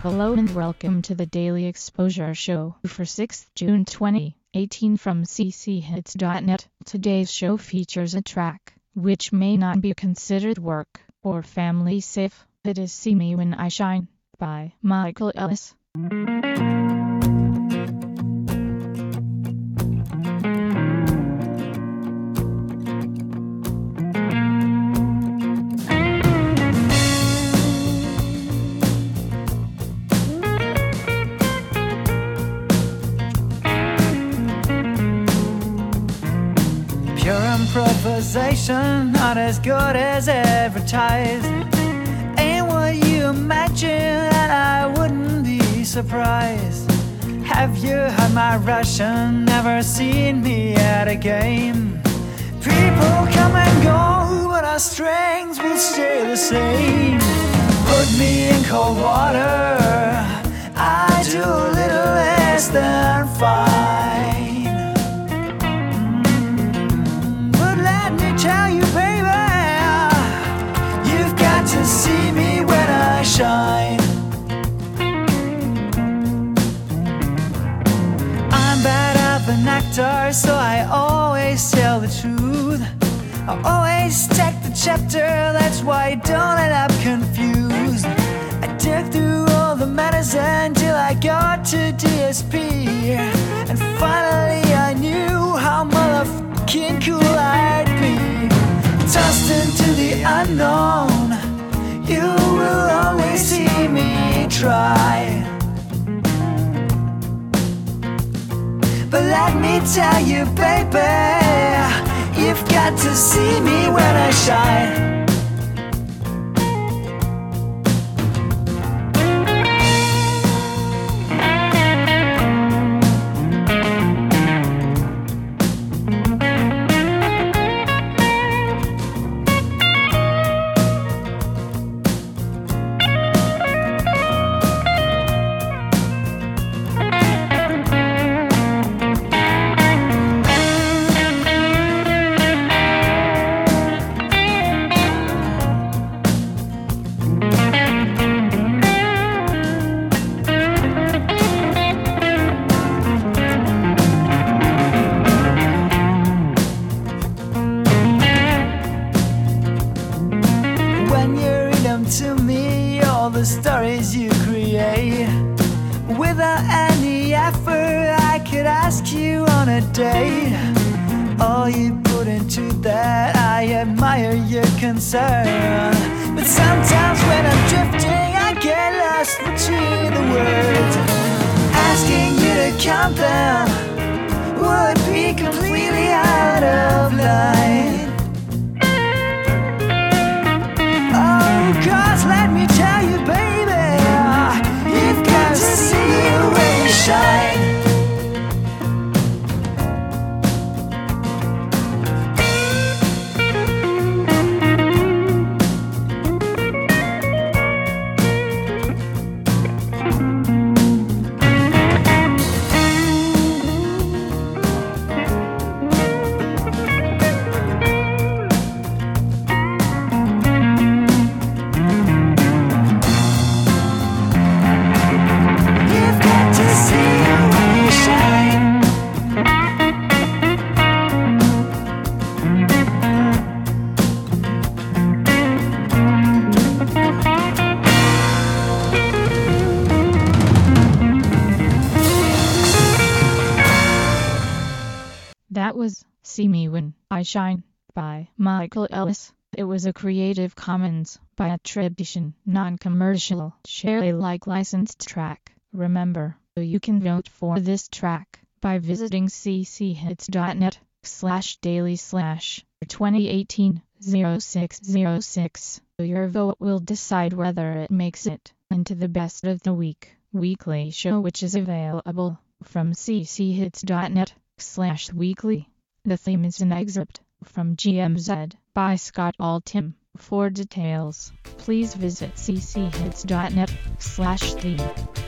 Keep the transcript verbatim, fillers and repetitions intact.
Hello and welcome to the Daily Exposure Show for sixth of June twenty eighteen from c c hits dot net. Today's show features a track which may not be considered work or family safe. It is See Me When I Shine by Michael Ellis. Pure improvisation, not as good as advertised. Ain't what you imagine, and I wouldn't be surprised. Have you heard my Russian? Never seen me at a game. People come and go, but our strings will stay the same. Put me in cold water, I do a little less than fine. Tell you, baby, you've got to see me when I shine. I'm bad at an actor, so I always tell the truth. I always take the chapter, that's why I don't end up confused. I dug through all the medicine till I got to D S P, and finally I knew how motherfucking cool I'd be. Tossed into the unknown, you will always see me try. But let me tell you, baby, you've got to see me when I shine. To me, all the stories you create, without any effort, I could ask you on a date. All you put into that, I admire your concern. But sometimes when I'm drifting, I get lost between the words. Asking you to count them would be completely out of line. Cause let me tell you, baby, you've got to see you when you shine. That was See Me When I Shine by Michael Ellis. It was a Creative Commons by attribution, non-commercial, share Alike licensed track. Remember, you can vote for this track by visiting c c hits dot net slash daily slash twenty eighteen oh six oh six. Your vote will decide whether it makes it into the Best of the Week weekly show, which is available from c c hits dot net slash weekly. The theme is an excerpt from G M Z by Scott Altham. For details, please visit c c hits dot net slash theme.